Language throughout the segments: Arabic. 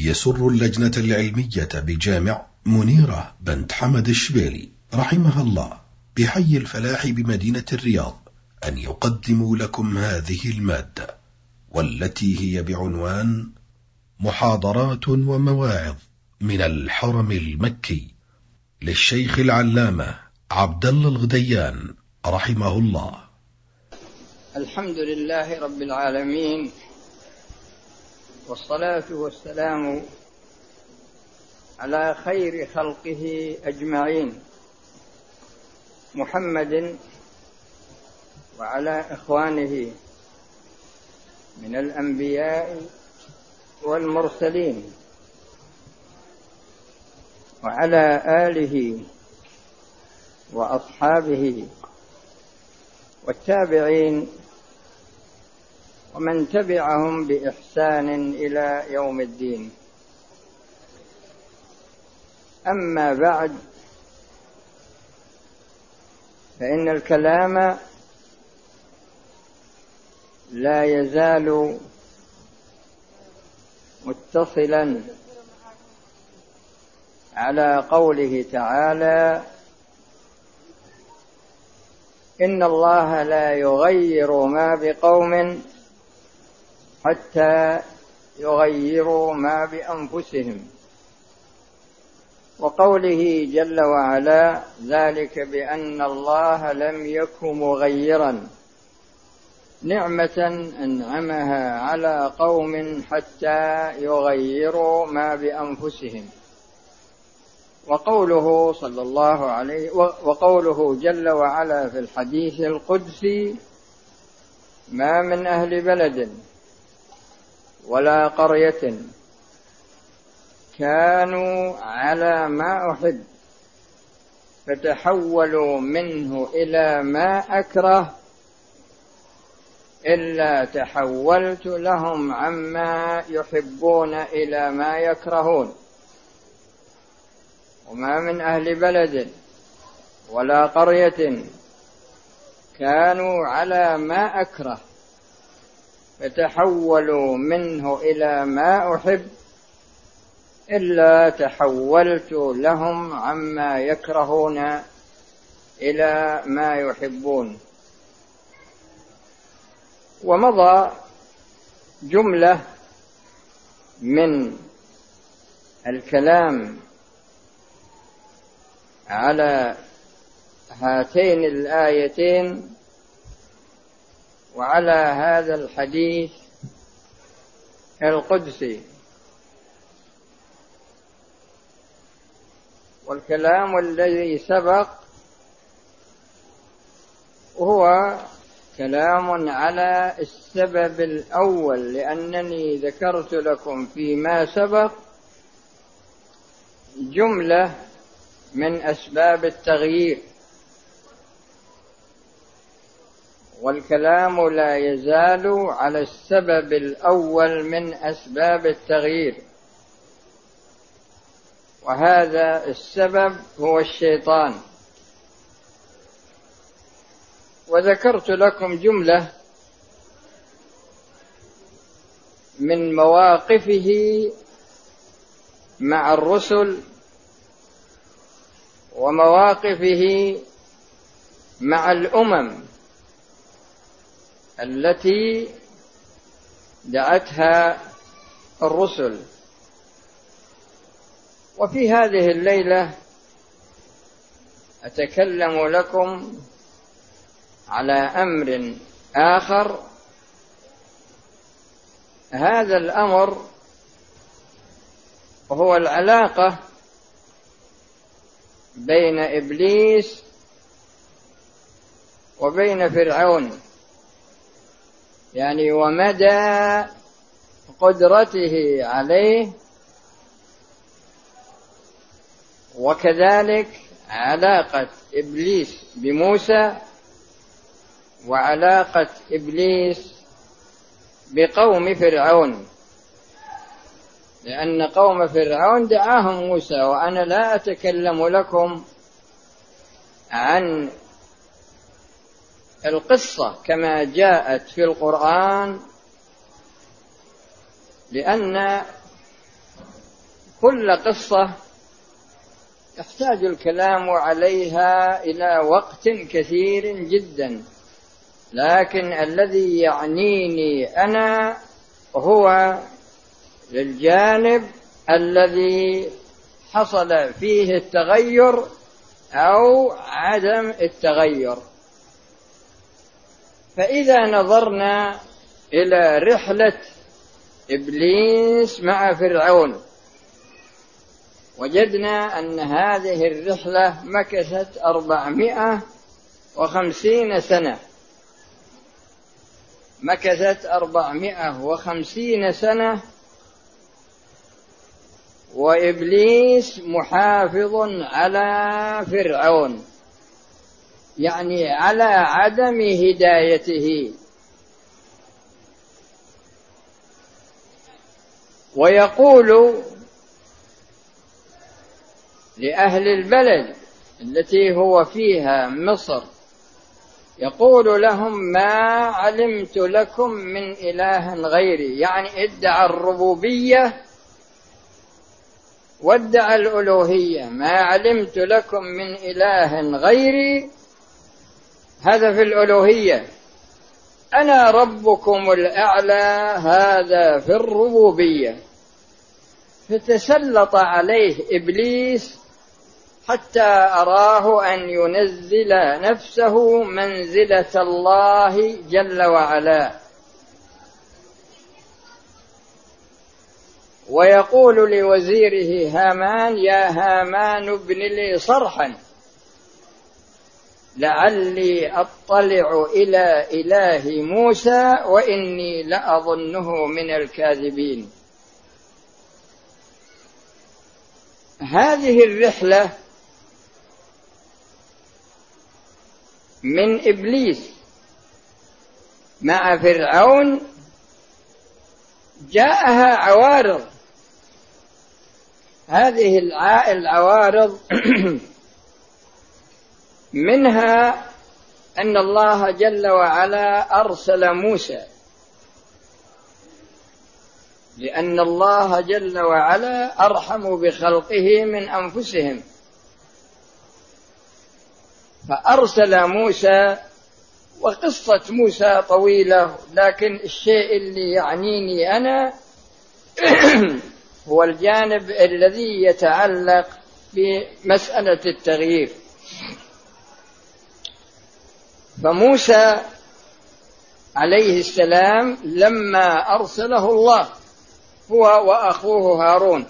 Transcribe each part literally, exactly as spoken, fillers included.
يسر اللجنة العلمية بجامع منيرة بنت حمد الشبيلي رحمها الله بحي الفلاح بمدينة الرياض أن يقدموا لكم هذه المادة، والتي هي بعنوان محاضرات ومواعظ من الحرم المكي للشيخ العلامة عبد الله الغديان رحمه الله. الحمد لله رب العالمين، والصلاة والسلام على خير خلقه أجمعين، محمد وعلى إخوانه من الأنبياء والمرسلين، وعلى آله وأصحابه والتابعين ومن تبعهم بإحسان إلى يوم الدين. أما بعد، فإن الكلام لا يزال متصلا على قوله تعالى: إن الله لا يغير ما بقوم حتى يغيروا ما بأنفسهم، وقوله جل وعلا: ذلك بأن الله لم يكن مغيرا نعمة أنعمها على قوم حتى يغيروا ما بأنفسهم. وقوله صلى الله عليه وقوله جل وعلا في الحديث القدسي: ما من أهل بلد ولا قرية كانوا على ما أحب فتحولوا منه إلى ما أكره إلا تحولت لهم عما يحبون إلى ما يكرهون. وما من أهل بلد ولا قرية كانوا على ما أكره فتحولوا منه إلى ما أحب إلا تحولت لهم عما يكرهون إلى ما يحبون. ومضى جملة من الكلام على هاتين الآيتين وعلى هذا الحديث القدسي، والكلام الذي سبق هو كلام على السبب الأول، لأنني ذكرت لكم فيما سبق جملة من أسباب التغيير، والكلام لا يزال على السبب الأول من أسباب التغيير، وهذا السبب هو الشيطان. وذكرت لكم جملة من مواقفه مع الرسل ومواقفه مع الأمم التي دعتها الرسل. وفي هذه الليلة أتكلم لكم على أمر آخر. هذا الأمر هو العلاقة بين إبليس وبين فرعون، يعني ومدى قدرته عليه، وكذلك علاقة إبليس بموسى، وعلاقة إبليس بقوم فرعون، لأن قوم فرعون دعاهم موسى. وأنا لا أتكلم لكم عن القصة كما جاءت في القرآن، لأن كل قصة يحتاج الكلام عليها إلى وقت كثير جدا، لكن الذي يعنيني أنا هو للجانب الذي حصل فيه التغير أو عدم التغير. فإذا نظرنا إلى رحلة إبليس مع فرعون وجدنا أن هذه الرحلة مكثت أربعمائة وخمسين سنة مكثت أربعمائة وخمسين سنة وإبليس محافظ على فرعون، يعني على عدم هدايته. ويقول لأهل البلد التي هو فيها مصر، يقول لهم ما علمت لكم من إله غيري، يعني ادعى الربوبية وادعى الألوهية، ما علمت لكم من إله غيري، هذا في الألوهية، أنا ربكم الأعلى، هذا في الربوبية. فتسلط عليه إبليس حتى أراه أن ينزل نفسه منزلة الله جل وعلا. ويقول لوزيره هامان يا هامان ابن لي صرحا لعلي أطلع إلى إله موسى وإني لأظنه من الكاذبين. هذه الرحلة من إبليس مع فرعون جاءها عوارض. هذه العوارض منها أن الله جل وعلا أرسل موسى، لأن الله جل وعلا أرحم بخلقه من أنفسهم، فأرسل موسى. وقصة موسى طويلة، لكن الشيء اللي يعنيني أنا هو الجانب الذي يتعلق بمسألة التغيير. فموسى عليه السلام لما أرسله الله هو وأخوه هارون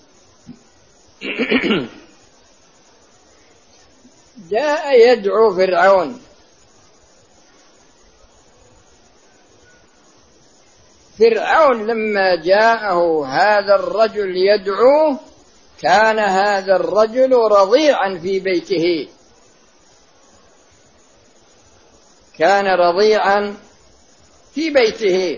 جاء يدعو فرعون. فرعون لما جاءه هذا الرجل يدعوه كان هذا الرجل رضيعا في بيته، كان رضيعا في بيته،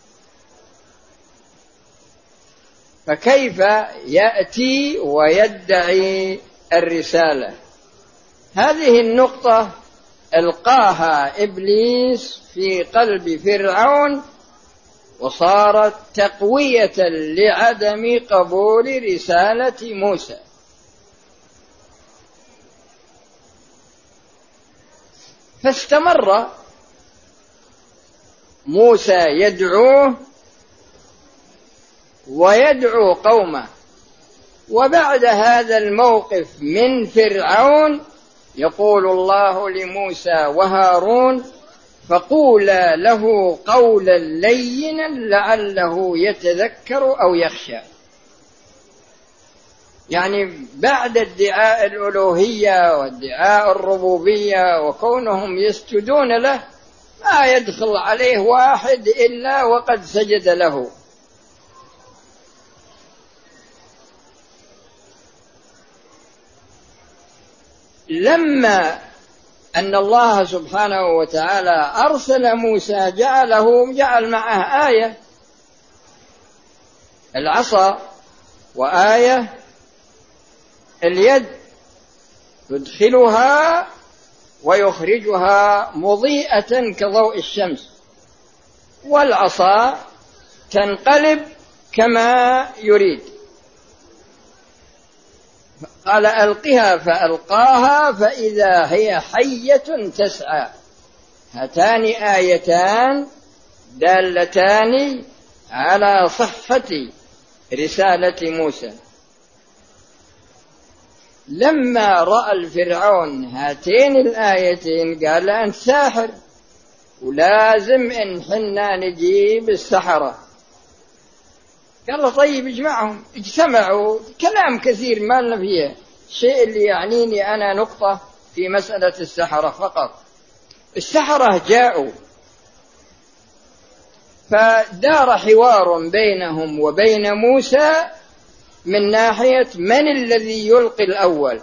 فكيف يأتي ويدعي الرسالة؟ هذه النقطة ألقاها إبليس في قلب فرعون، وصارت تقوية لعدم قبول رسالة موسى. فاستمر موسى يدعوه ويدعو قومه. وبعد هذا الموقف من فرعون يقول الله لموسى وهارون فقولا له قولا لينا لعله يتذكر أو يخشى. يعني بعد ادعاء الألوهية وادعاء الربوبية وكونهم يسجدون له ما يدخل عليه واحد إلا وقد سجد له. لما أن الله سبحانه وتعالى أرسل موسى جعله جعل معه آية العصا وآية اليد يدخلها ويخرجها مضيئة كضوء الشمس، والعصا تنقلب كما يريد. قال ألقها فألقاها فإذا هي حية تسعى. هاتان آيتان دالتان على صحة رسالة موسى. لما رأى الفرعون هاتين الآيتين قال أنت ساحر ولازم إن حنا نجيب السحرة. قال طيب اجمعهم. اجتمعوا، كلام كثير ما لنا فيه. الشيء اللي يعنيني أنا نقطة في مسألة السحرة فقط. السحرة جاءوا فدار حوار بينهم وبين موسى من ناحية من الذي يلقي الأول.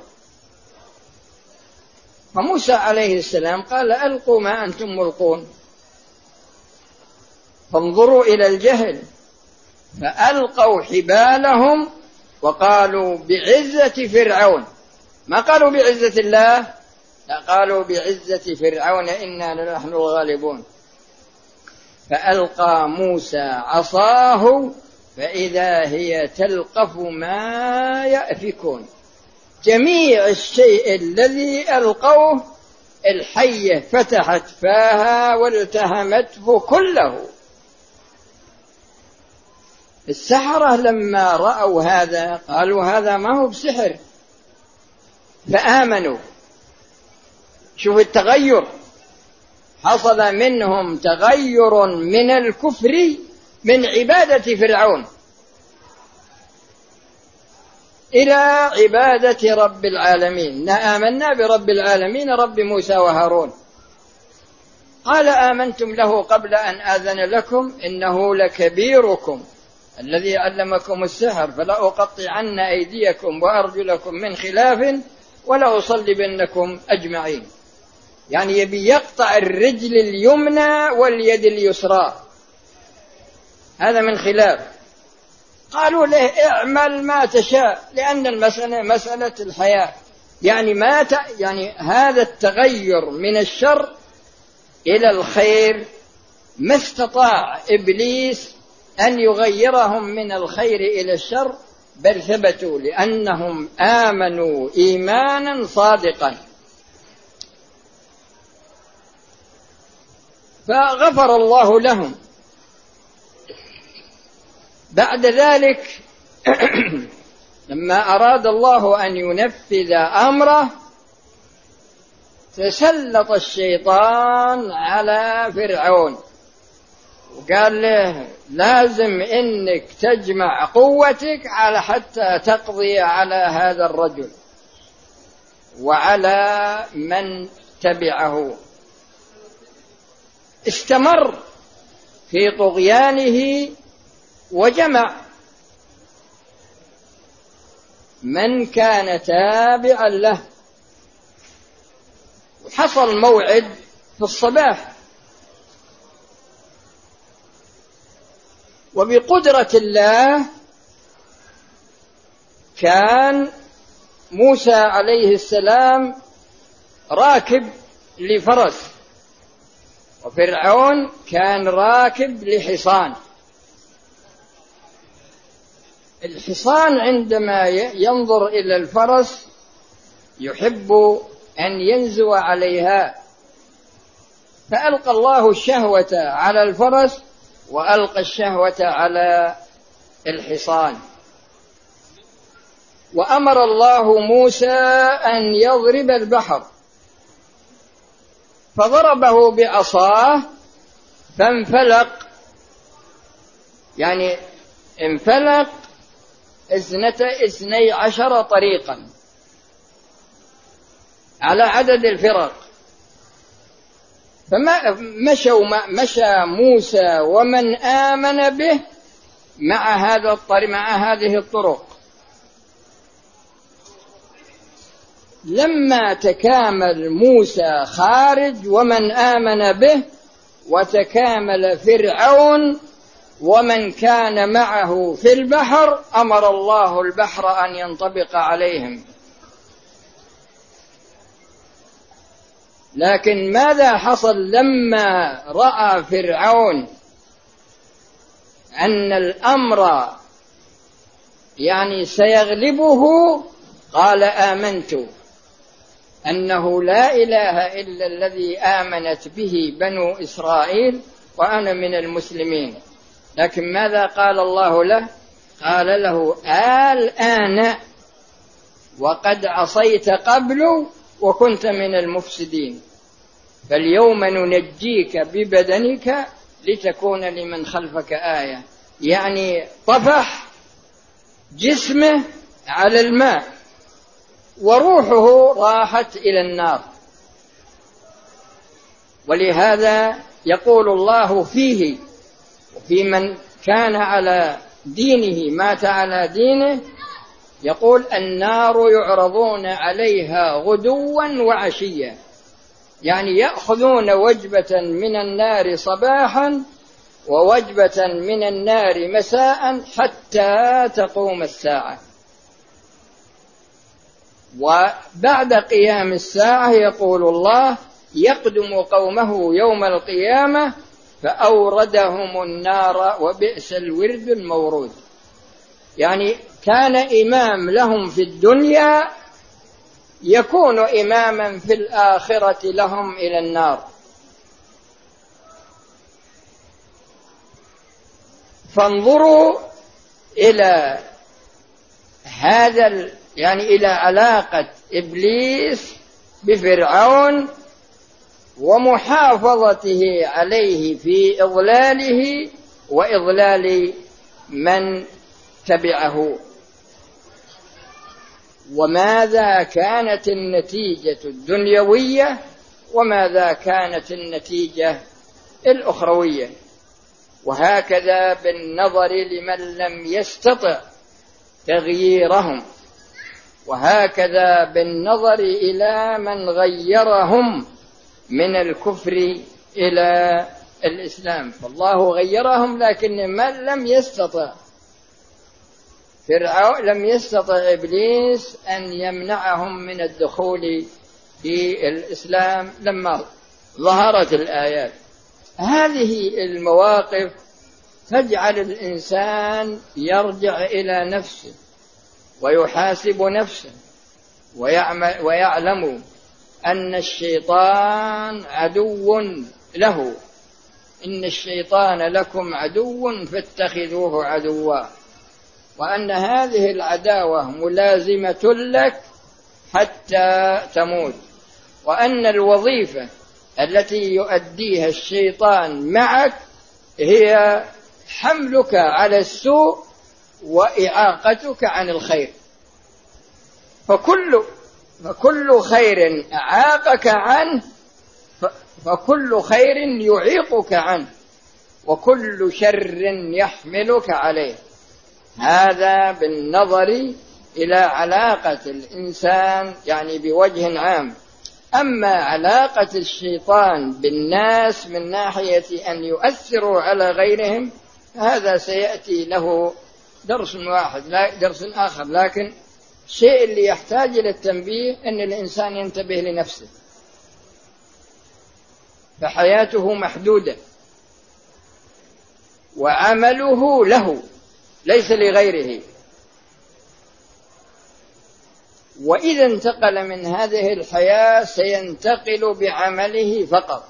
فموسى عليه السلام قال ألقوا ما أنتم ملقون فانظروا إلى الجهل. فألقوا حبالهم وقالوا بعزة فرعون، ما قالوا بعزة الله، لا قالوا بعزة فرعون إنا لنحن الغالبون. فألقى موسى عصاه فإذا هي تلقف ما يأفكون. جميع الشيء الذي ألقوه الحية فتحت فاها والتهمته كله. السحرة لما رأوا هذا قالوا هذا ما هو بسحر فآمنوا. شوف التغير، حصل منهم تغير من الكفر من عبادة فرعون إلى عبادة رب العالمين. آمنا برب العالمين رب موسى وهارون. قال آمنتم له قبل أن آذن لكم إنه لكبيركم الذي علمكم السحر فلأقطعن أيديكم وأرجلكم من خلاف ولأصلبنكم أجمعين. يعني يبي يقطع الرجل اليمنى واليد اليسرى، هذا من خلاف. قالوا له اعمل ما تشاء لأن المسألة مسألة الحياة. يعني ما ت... يعني هذا التغير من الشر إلى الخير ما استطاع إبليس أن يغيرهم من الخير إلى الشر، بل ثبتوا لأنهم آمنوا إيمانا صادقا. فغفر الله لهم. بعد ذلك لما أراد الله أن ينفذ أمره تسلط الشيطان على فرعون وقال له لازم إنك تجمع قوتك على حتى تقضي على هذا الرجل وعلى من تبعه. استمر في طغيانه وجمع من كان تابعا له. حصل موعد في الصباح، وبقدرة الله كان موسى عليه السلام راكب لفرس وفرعون كان راكب لحصان. الحصان عندما ينظر إلى الفرس يحب أن ينزو عليها، فألقى الله الشهوة على الفرس وألقى الشهوة على الحصان. وأمر الله موسى أن يضرب البحر فضربه بعصاه فانفلق، يعني انفلق اثنتا اثني عشر طريقا على عدد الفرق. فما مشوا مشى موسى ومن آمن به مع هذا الطريق مع هذه الطرق. لما تكامل موسى خارج ومن آمن به وتكامل فرعون ومن كان معه في البحر أمر الله البحر أن ينطبق عليهم. لكن ماذا حصل لما رأى فرعون أن الأمر يعني سيغلبه؟ قال آمنت أنه لا إله إلا الذي آمنت به بنو إسرائيل وأنا من المسلمين. لكن ماذا قال الله له؟ قال له الآن وقد عصيت قبل وكنت من المفسدين، فاليوم ننجيك ببدنك لتكون لمن خلفك آية. يعني طفح جسمه على الماء وروحه راحت إلى النار. ولهذا يقول الله فيه وفي من كان على دينه مات على دينه، يقول النار يعرضون عليها غدوا وعشيا، يعني يأخذون وجبة من النار صباحا ووجبة من النار مساء حتى تقوم الساعة. وبعد قيام الساعة يقول الله يقدم قومه يوم القيامة فأوردهم النار وبئس الورد المورود. يعني كان إمام لهم في الدنيا يكون إماما في الآخرة لهم إلى النار. فانظروا إلى هذا، يعني إلى علاقة إبليس بفرعون ومحافظته عليه في إضلاله وإضلال من تبعه. وماذا كانت النتيجة الدنيوية وماذا كانت النتيجة الأخروية. وهكذا بالنظر لمن لم يستطع تغييرهم، وهكذا بالنظر إلى من غيرهم من الكفر إلى الإسلام. فالله غيرهم، لكن من لم يستطع فرعون لم يستطع إبليس أن يمنعهم من الدخول في الإسلام لما ظهرت الآيات. هذه المواقف تجعل الإنسان يرجع إلى نفسه ويحاسب نفسه ويعمل ويعلم أن الشيطان عدو له، إن الشيطان لكم عدو فاتخذوه عدوا، وأن هذه العداوة ملازمة لك حتى تموت، وأن الوظيفة التي يؤديها الشيطان معك هي حملك على السوء وإعاقتك عن الخير. فكل فكل خير أعاقك عنه فكل خير يعيقك عنه، وكل شر يحملك عليه. هذا بالنظر إلى علاقة الإنسان يعني بوجه عام. أما علاقة الشيطان بالناس من ناحية أن يؤثروا على غيرهم، هذا سيأتي له درس واحد لا درس آخر. لكن الشيء اللي يحتاج إلى التنبيه أن الإنسان ينتبه لنفسه، فحياته محدودة وعمله له ليس لغيره. وإذا انتقل من هذه الحياة سينتقل بعمله فقط.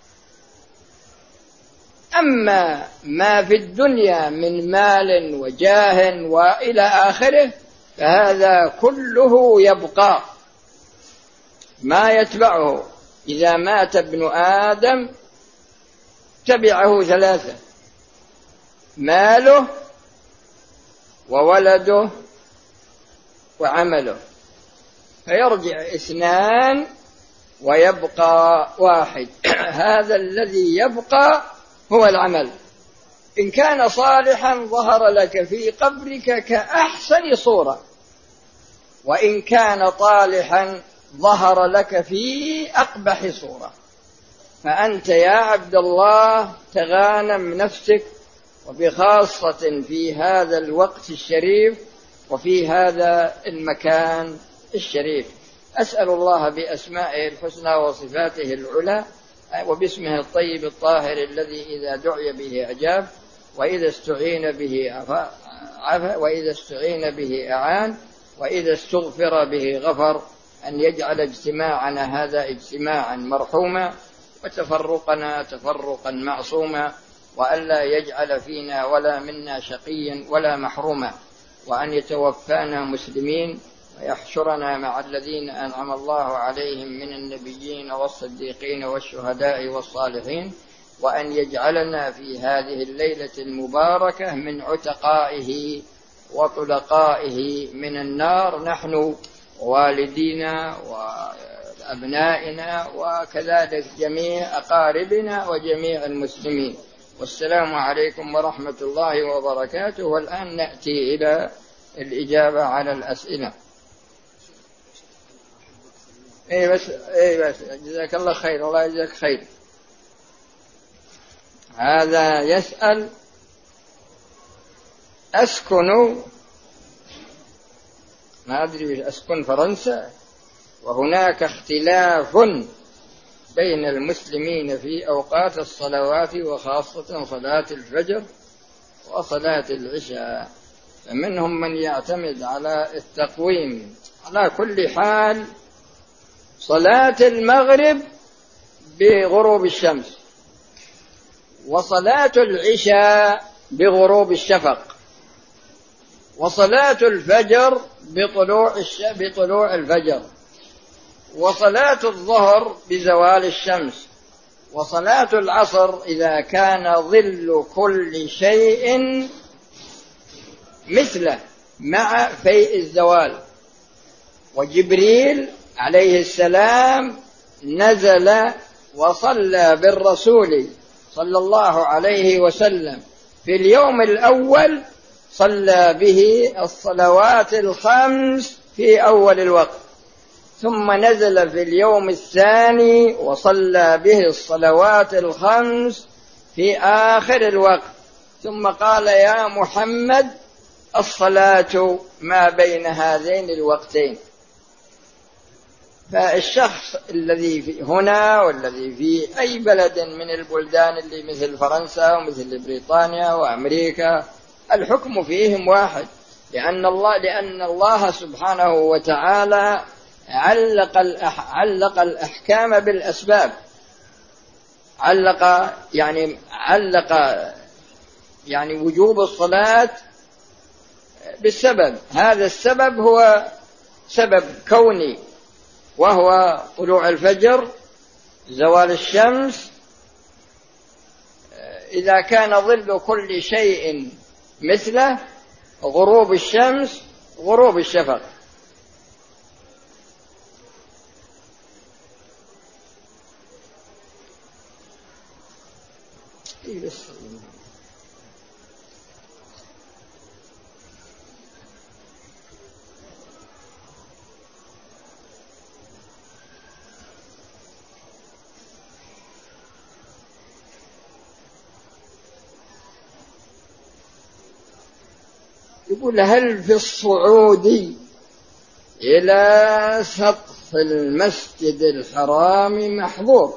أما ما في الدنيا من مال وجاه وإلى آخره فهذا كله يبقى، ما يتبعه. إذا مات ابن آدم تبعه ثلاثة: ماله وولده وعمله، فيرجع اثنان ويبقى واحد. هذا الذي يبقى هو العمل. إن كان صالحا ظهر لك في قبرك كأحسن صورة، وإن كان طالحا ظهر لك في أقبح صورة. فأنت يا عبد الله تغانم نفسك، وبخاصة في هذا الوقت الشريف وفي هذا المكان الشريف. أسأل الله بأسمائه الحسنى وصفاته العلى وباسمه الطيب الطاهر الذي إذا دعي به أجاب، وإذا استعين به عفا، وإذا استعين به أعان، وإذا استغفر به غفر، أن يجعل اجتماعنا هذا اجتماعا مرحوما وتفرقنا تفرقا معصوما، وألا يجعل فينا ولا منا شقيا ولا محروما، وأن يتوفانا مسلمين ويحشرنا مع الذين أنعم الله عليهم من النبيين والصديقين والشهداء والصالحين، وأن يجعلنا في هذه الليلة المباركة من عتقائه وطلقائه من النار، نحن والدينا وأبنائنا وكذلك جميع أقاربنا وجميع المسلمين. والسلام عليكم ورحمة الله وبركاته. والآن نأتي إلى الإجابة على الأسئلة. إيه بس إيه بس جزاك الله خير، الله يجزاك خير. هذا يسأل: أسكن ما أدري أسكن فرنسا، وهناك اختلاف بين المسلمين في أوقات الصلوات وخاصة صلاة الفجر وصلاة العشاء، فمنهم من يعتمد على التقويم. على كل حال صلاة المغرب بغروب الشمس، وصلاة العشاء بغروب الشفق، وصلاة الفجر بطلوع الش... بطلوع الفجر، وصلاة الظهر بزوال الشمس، وصلاة العصر إذا كان ظل كل شيء مثله مع فيء الزوال. وجبريل عليه السلام نزل وصلى بالرسول صلى الله عليه وسلم في اليوم الأول، صلى به الصلوات الخمس في أول الوقت، ثم نزل في اليوم الثاني وصلى به الصلوات الخمس في آخر الوقت، ثم قال: يا محمد الصلاة ما بين هذين الوقتين. فالشخص الذي في هنا والذي في أي بلد من البلدان اللي مثل فرنسا ومثل بريطانيا وأمريكا، الحكم فيهم واحد، لأن الله لأن الله سبحانه وتعالى علق الأح علق الأحكام بالأسباب، علق يعني علق يعني وجوب الصلاة بالسبب. هذا السبب هو سبب كوني، وهو طلوع الفجر، زوال الشمس، إذا كان ظل كل شيء مثله، غروب الشمس، غروب الشفق. يقول: هل في الصعود إلى سقف المسجد الحرام محظور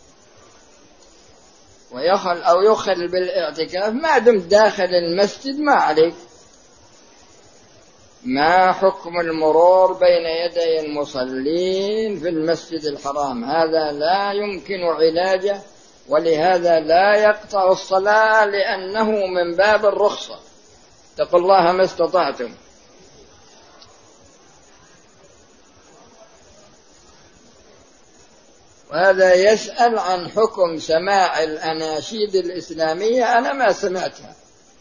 ويخل أو يخل بالاعتكاف ما دمت داخل المسجد؟ ما عليك. ما حكم المرور بين يدي المصلين في المسجد الحرام؟ هذا لا يمكن علاجه، ولهذا لا يقطع الصلاة، لأنه من باب الرخصة. اتقوا الله ما استطعتم. وهذا يسأل عن حكم سماع الأناشيد الإسلامية. أنا ما سمعتها،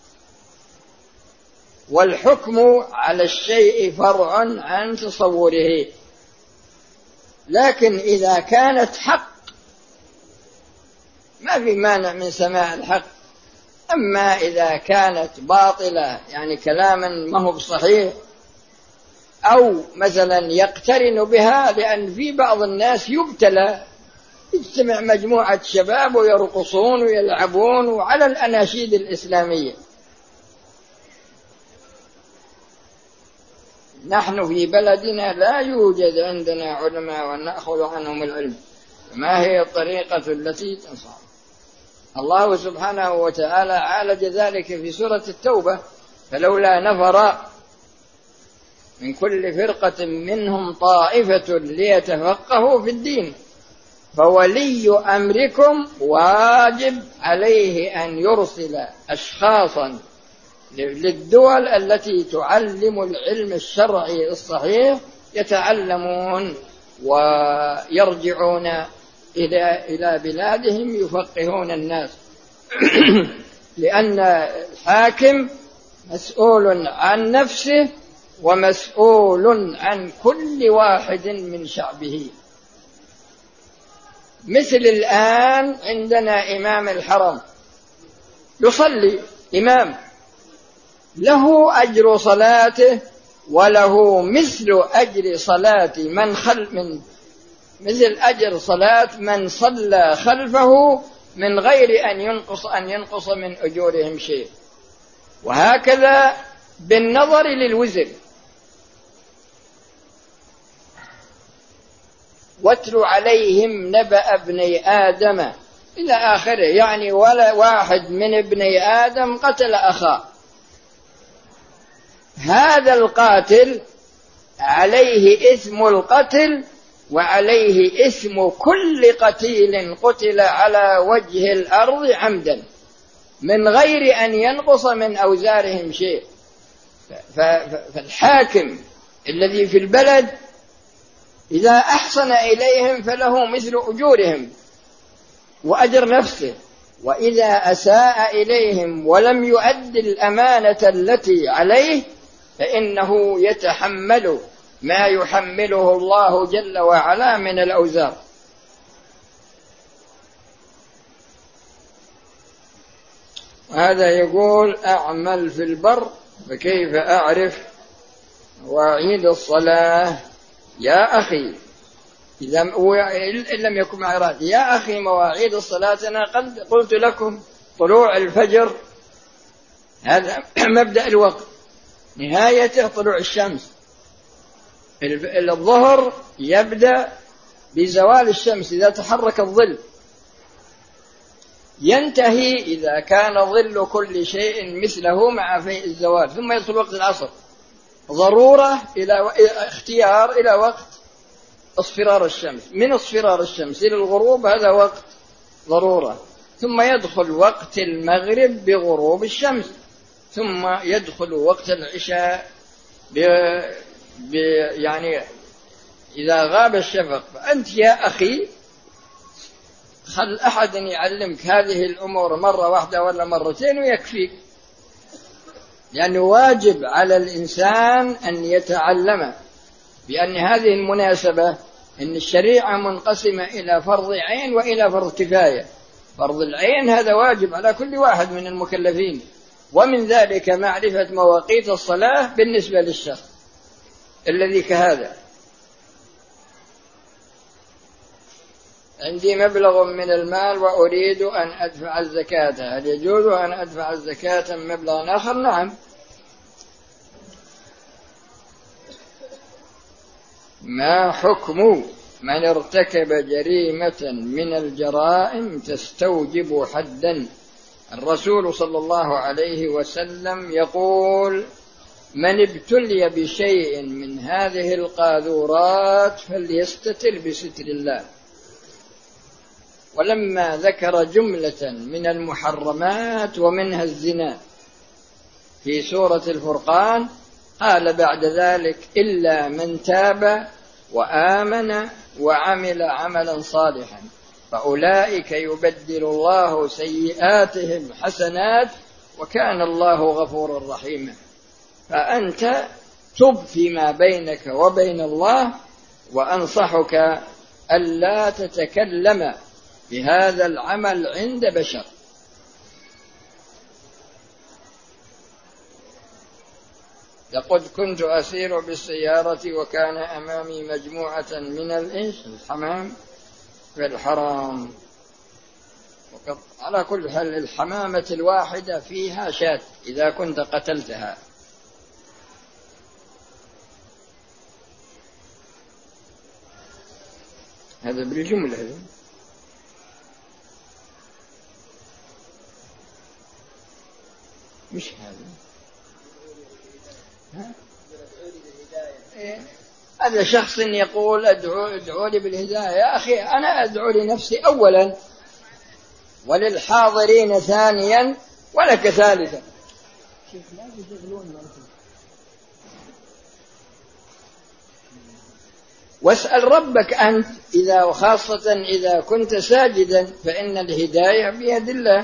والحكم على الشيء فرع عن تصوره، لكن إذا كانت حق ما في مانع من سماع الحق. أما إذا كانت باطلة، يعني كلاما ما هو بصحيح، أو مثلا يقترن بها، لأن في بعض الناس يبتلى، يجتمع مجموعة شباب ويرقصون ويلعبون على الأناشيد الإسلامية. نحن في بلدنا لا يوجد عندنا علماء ونأخذ عنهم العلم، ما هي الطريقة التي تنصح؟ الله سبحانه وتعالى عالج ذلك في سورة التوبة: فلولا نفر من كل فرقة منهم طائفة ليتفقهوا في الدين، فولي أمركم واجب عليه أن يرسل أشخاصا للدول التي تعلم العلم الشرعي الصحيح، يتعلمون ويرجعون إلى إلى بلادهم يفقهون الناس. لأن الحاكم مسؤول عن نفسه ومسؤول عن كل واحد من شعبه. مثل الآن عندنا إمام الحرم يصلي إمام، له أجر صلاته وله مثل أجر صلاة من خل من مثل أجر صلاة من صلى خلفه من غير أن ينقص أن ينقص من أجورهم شيء. وهكذا بالنظر للوزر. واتل عليهم نبأ ابني آدم إلى آخره، يعني ولا واحد من ابني آدم قتل أخاه، هذا القاتل عليه إثم القتل وعليه إثم كل قتيل قتل على وجه الأرض عمدا من غير أن ينقص من أوزارهم شيء. فالحاكم الذي في البلد إذا أحسن إليهم فله مثل أجورهم وأجر نفسه، وإذا أساء إليهم ولم يؤد الأمانة التي عليه فإنه يتحمل ما يحمله الله جل وعلا من الأوزار. هذا يقول أعمل في البر فكيف أعرف مواعيد الصلاة يا أخي إذا لم يكن معي. يا أخي مواعيد الصلاة أنا قد قلت لكم طلوع الفجر هذا مبدأ الوقت، نهايته طلوع الشمس. الظهر يبدأ بزوال الشمس إذا تحرك الظل، ينتهي إذا كان ظل كل شيء مثله مع فيء الزوال، ثم يدخل وقت العصر ضرورة إلى اختيار إلى وقت اصفرار الشمس، من اصفرار الشمس إلى الغروب هذا وقت ضرورة، ثم يدخل وقت المغرب بغروب الشمس، ثم يدخل وقت العشاء ب... ب... يعني إذا غاب الشفق. فأنت يا أخي خل أحد يعلمك هذه الأمور مرة واحدة ولا مرتين ويكفيك، لأنه واجب على الإنسان أن يتعلم بأن هذه المناسبة أن الشريعة منقسمة إلى فرض عين وإلى فرض كفاية. فرض العين هذا واجب على كل واحد من المكلفين، ومن ذلك معرفة مواقيت الصلاة بالنسبة للشخص الذي كهذا. عندي مبلغ من المال وأريد أن أدفع الزكاة، هل يجوز أن أدفع الزكاة من مبلغ آخر؟ نعم. ما حكم من ارتكب جريمة من الجرائم تستوجب حدا؟ الرسول صلى الله عليه وسلم يقول: من ابتلي بشيء من هذه القاذورات فليستتر بستر الله. ولما ذكر جملة من المحرمات ومنها الزنا في سورة الفرقان قال بعد ذلك: إلا من تاب وآمن وعمل عملا صالحا فأولئك يبدل الله سيئاتهم حسنات وكان الله غفورا رحيما. فأنت تب فيما بينك وبين الله، وأنصحك ألا تتكلم بهذا العمل عند بشر. لقد كنت أسير بالسيارة وكان أمامي مجموعة من الإنس الحمام في الحرام، وقد على كل حال الحمامة الواحدة فيها شاة إذا كنت قتلتها. هذا بالجملة. مش هذا ها؟ هذا شخص يقول أدعو, أدعو لي بالهداية. يا أخي أنا أدعو لنفسي أولا وللحاضرين ثانيا ولك ثالثا. واسأل ربك أنت إذا وخاصة إذا كنت ساجدا فإن الهداية بيد الله.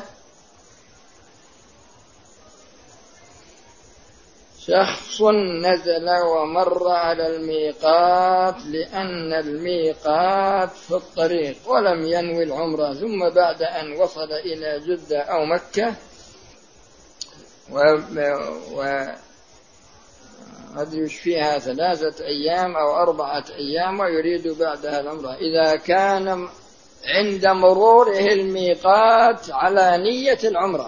شخص نزل ومر على الميقات لأن الميقات في الطريق ولم ينوي العمرة، ثم بعد أن وصل إلى جدة أو مكة و, و... أدري فيها ثلاثة أيام أو أربعة أيام ويريد بعدها العمرة، إذا كان عند مروره الميقات على نية العمرة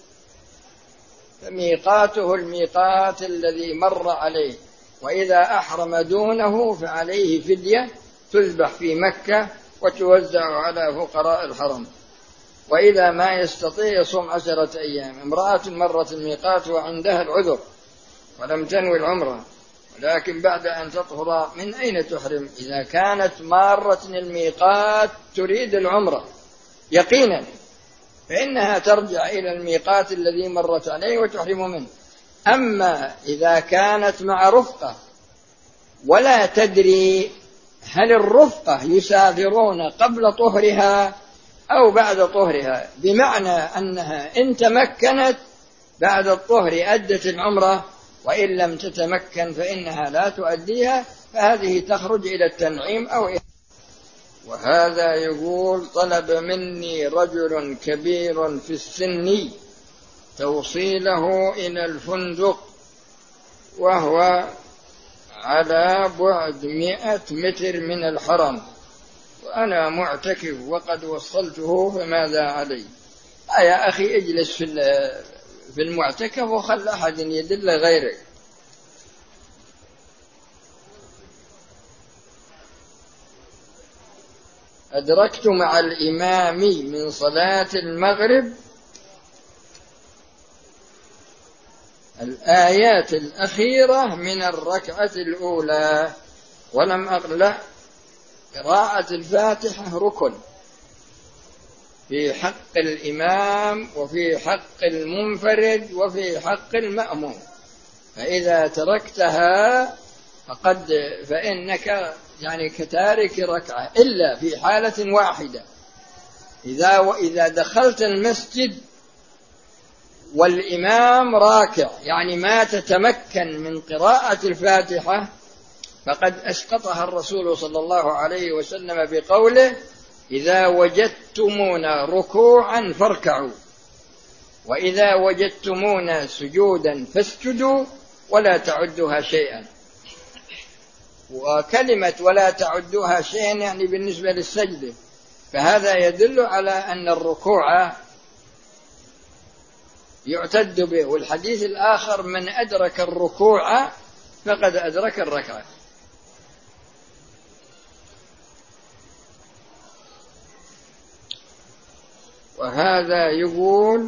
فميقاته الميقات الذي مر عليه، وإذا أحرم دونه فعليه فدية تذبح في مكة وتوزع على فقراء الحرم. وإذا ما يستطيع يصوم عشرة أيام. امرأة مرت الميقات وعندها العذر ولم تنوي العمرة ولكن بعد أن تطهر من أين تحرم؟ إذا كانت مارة الميقات تريد العمرة يقينا فإنها ترجع إلى الميقات الذي مرت عليه وتحرم منه. أما إذا كانت مع رفقة ولا تدري هل الرفقة يسافرون قبل طهرها أو بعد طهرها، بمعنى أنها إن تمكنت بعد الطهر أدت العمرة وإن لم تتمكن فإنها لا تؤديها، فهذه تخرج إلى التنعيم أو إلى. وهذا يقول طلب مني رجل كبير في السن توصيله إلى الفندق وهو على بعد مئة متر من الحرم وأنا معتكف وقد وصلته، فماذا علي؟ آه يا أخي اجلس في في المعتكف وخل أحد يدل غيرك. أدركت مع الإمام من صلاة المغرب الآيات الأخيرة من الركعة الأولى ولم أقل. قراءة الفاتحة ركن في حق الإمام وفي حق المنفرد وفي حق المأموم، فإذا تركتها فقد فإنك يعني كتارك ركعة، إلا في حالة واحدة إذا وإذا دخلت المسجد والإمام راكع يعني ما تتمكن من قراءة الفاتحة فقد أسقطها الرسول صلى الله عليه وسلم بقوله إذا وجدتمونا ركوعا فاركعوا وإذا وجدتمونا سجودا فاسجدوا ولا تعدوها شيئا. وكلمة ولا تعدوها شيئا يعني بالنسبة للسجدة، فهذا يدل على أن الركوع يعتد به. والحديث الآخر من أدرك الركوع فقد أدرك الركعة. وهذا يقول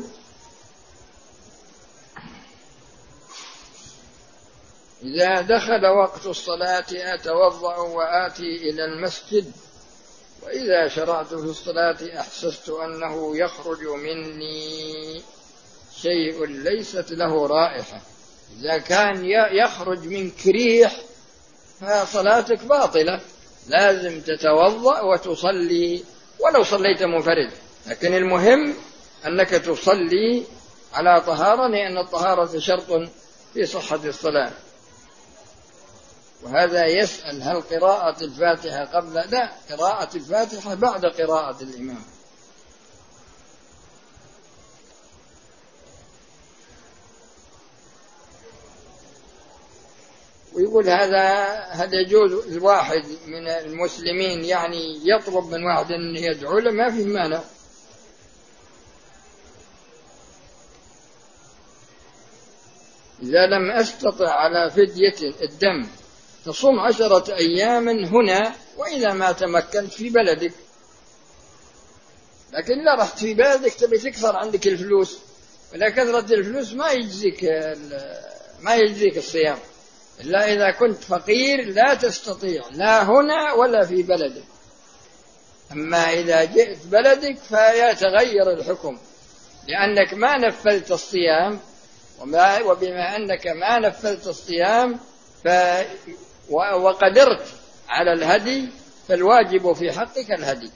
إذا دخل وقت الصلاة أتوضأ وآتي إلى المسجد، وإذا شرعت في الصلاة أحسست أنه يخرج مني شيء ليست له رائحة. إذا كان يخرج منك ريح فصلاتك باطلة، لازم تتوضأ وتصلي ولو صليت منفرد، لكن المهم أنك تصلي على طهارة لأن الطهارة شرط في صحة الصلاة. وهذا يسأل هل قراءة الفاتحة قبل؟ لا، قراءة الفاتحة بعد قراءة الإمام. ويقول هذا هل يجوز الواحد من المسلمين يعني يطلب من واحد أن يدعو له؟ ما فيه مانع. إذا لم أستطع على فدية الدم تصوم عشرة أيام هنا، وإذا ما تمكنت في بلدك. لكن لا رحت في بلدك تبي تكثر عندك الفلوس، ولا كثرة الفلوس ما يجزيك ما يجزيك الصيام. إلا إذا كنت فقير لا تستطيع لا هنا ولا في بلدك. أما إذا جئت بلدك فيتغير الحكم، لأنك ما نفذت الصيام، وبما أنك ما نفذت الصيام ف... وقدرت على الهدي فالواجب في حقك الهدي.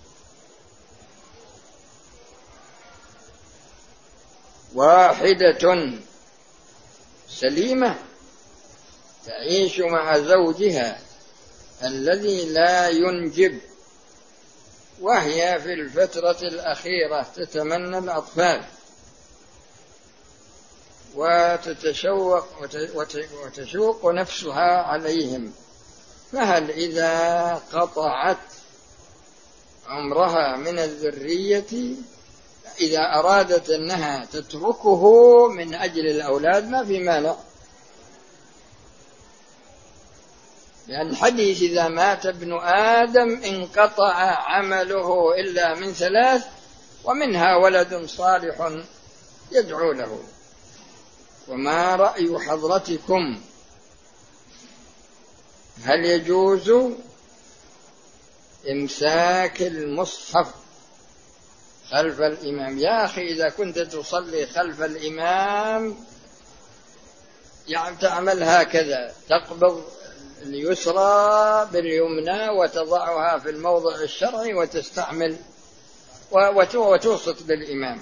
واحدة سليمة تعيش مع زوجها الذي لا ينجب، وهي في الفترة الأخيرة تتمنى الأطفال وتتشوق وتشوق نفسها عليهم، فهل إذا قطعت عمرها من الذرية، إذا أرادت أنها تتركه من أجل الأولاد ما في مانع، لأن الحديث إذا مات ابن آدم انقطع عمله إلا من ثلاث ومنها ولد صالح يدعو له. وما رأي حضرتكم، هل يجوز إمساك المصحف خلف الإمام؟ يا أخي إذا كنت تصلي خلف الإمام يعني تعمل هكذا، تقبض اليسرى باليمنى وتضعها في الموضع الشرعي وتستعمل وتوسط بالإمام.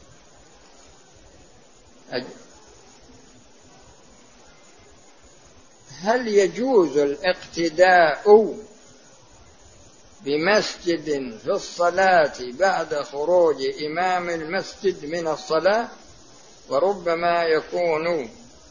هل يجوز الاقتداء بمسجد في الصلاة بعد خروج إمام المسجد من الصلاة؟ وربما يكون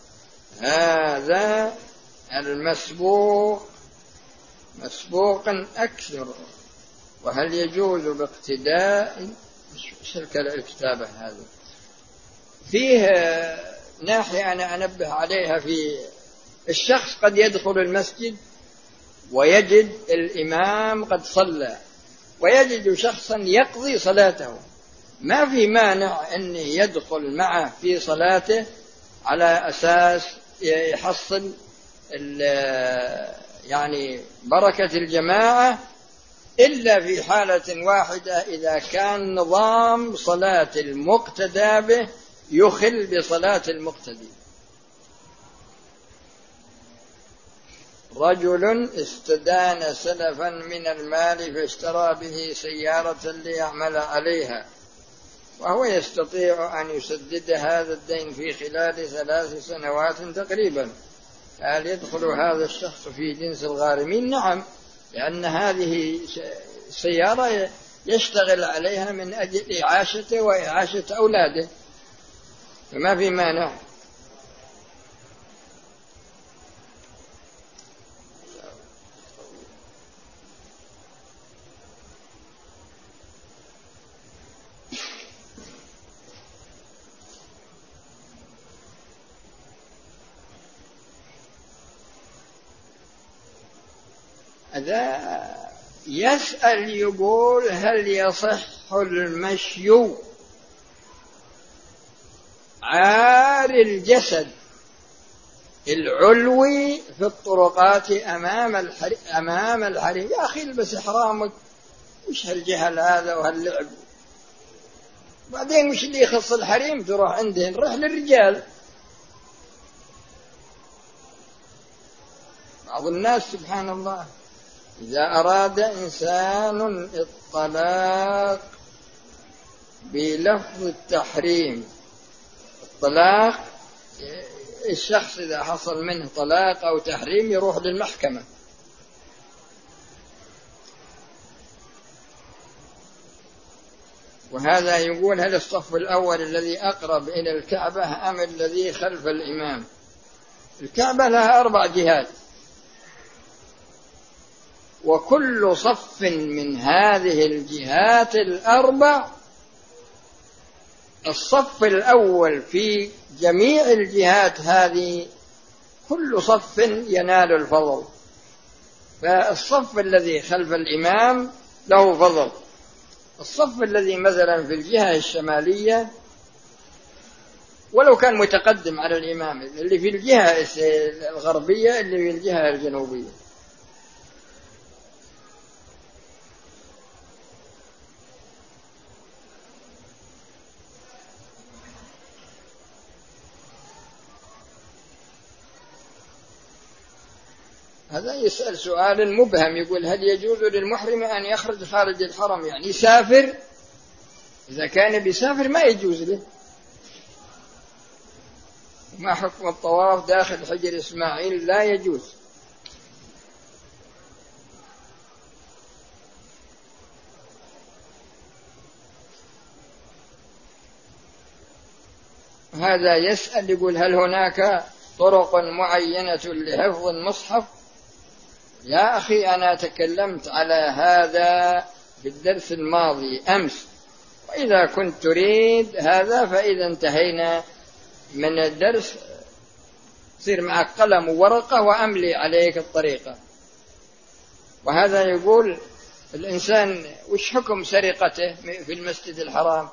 هذا المسبوق مسبوقا أكثر. وهل يجوز باقتداء؟ ايش الكتابة هذا؟ فيه ناحية أنا أنبه عليها، في الشخص قد يدخل المسجد ويجد الإمام قد صلى ويجد شخصا يقضي صلاته، ما في مانع أن يدخل معه في صلاته على أساس يحصل يعني بركة الجماعة، إلا في حالة واحدة، إذا كان نظام صلاة المقتدى به يخل بصلاة المقتدي. رجل استدان سلفا من المال فاشترى به سيارة ليعمل عليها، وهو يستطيع أن يسدد هذا الدين في خلال ثلاث سنوات تقريبا، هل يدخل هذا الشخص في جنس الغارمين؟ نعم، لأن هذه سيارة يشتغل عليها من أجل إعاشته وإعاشة أولاده، فما في مانع. هذا يسأل يقول هل يصح المشي عار الجسد العلوي في الطرقات أمام الحريم؟ أمام الحريم يا أخي البس إحرامك، وش هالجهل هذا وهاللعب؟ بعدين وش اللي يخص الحريم تروح عندهن؟ روح للرجال. بعض الناس سبحان الله إذا أراد إنسان الطلاق بلفظ التحريم، الطلاق الشخص إذا حصل منه طلاق أو تحريم يروح للمحكمة، وهذا يقول هل الصف الأول الذي أقرب إلى الكعبة أم الذي خلف الإمام؟ الكعبة لها أربع جهات، وكل صف من هذه الجهات الأربع الصف الأول في جميع الجهات هذه كل صف ينال الفضل، فالصف الذي خلف الإمام له فضل. الصف الذي مثلا في الجهة الشمالية ولو كان متقدم على الإمام، اللي في الجهة الغربية اللي في الجهة الجنوبية. هذا يسأل سؤال مبهم، يقول: هل يجوز للمحرم أن يخرج خارج الحرم؟ يعني يسافر؟ إذا كان بيسافر ما يجوز له. ما حكم الطواف داخل حجر إسماعيل؟ لا يجوز. هذا يسأل يقول: هل هناك طرق معينة لحفظ المصحف؟ يا أخي أنا تكلمت على هذا في الدرس الماضي أمس، وإذا كنت تريد هذا فإذا انتهينا من الدرس صير معك قلم وورقة وأملي عليك الطريقة. وهذا يقول الإنسان: وش حكم سرقته في المسجد الحرام؟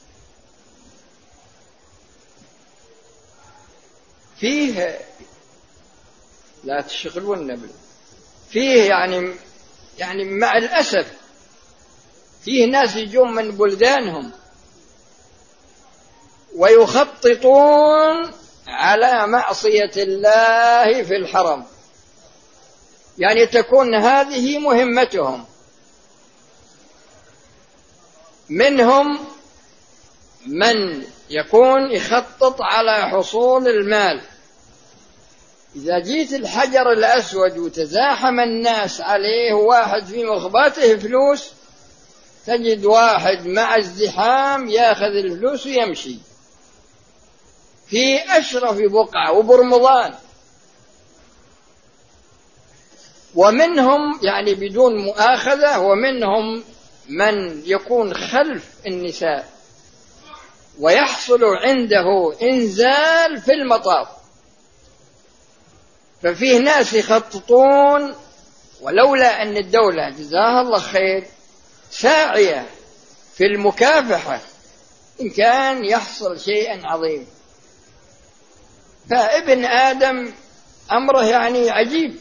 فيه لا تشغلون النبل فيه يعني يعني مع الأسف فيه ناس يجون من بلدانهم ويخططون على معصية الله في الحرم، يعني تكون هذه مهمتهم. منهم من يكون يخطط على حصول المال. إذا جيت الحجر الأسود وتزاحم الناس عليه، واحد في مخباته فلوس، تجد واحد مع الزحام ياخذ الفلوس ويمشي في أشرف بقعة وبرمضان. ومنهم يعني بدون مؤاخذة، ومنهم من يكون خلف النساء ويحصل عنده إنزال في المطاف. ففيه ناس يخططون، ولولا أن الدولة جزاها الله خير ساعية في المكافحة إن كان يحصل شيء عظيم. فابن آدم أمره يعني عجيب.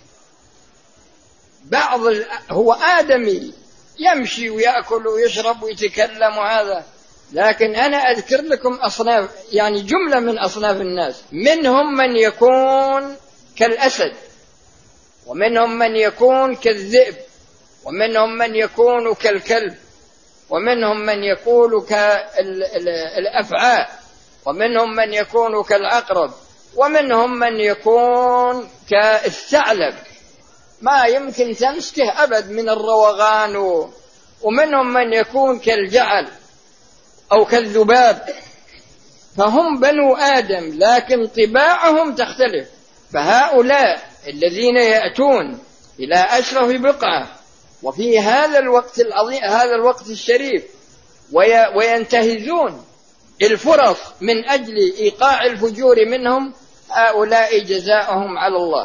بعض ال... هو آدمي يمشي ويأكل ويشرب ويتكلم وهذا، لكن أنا أذكر لكم أصناف، يعني جملة من أصناف الناس. منهم من يكون كالأسد، ومنهم من يكون كالذئب، ومنهم من يكون كالكلب، ومنهم من يكون كالأفعاء، ومنهم من يكون كالعقرب، ومنهم من يكون كالثعلب ما يمكن تمسكه أبد من الروغان، ومنهم من يكون كالجعل أو كالذباب. فهم بنو آدم لكن طباعهم تختلف. فهؤلاء الذين يأتون إلى أشرف بقعة وفي هذا الوقت العظيم، هذا الوقت الشريف، وينتهزون الفرص من أجل إيقاع الفجور منهم، هؤلاء جزاؤهم على الله.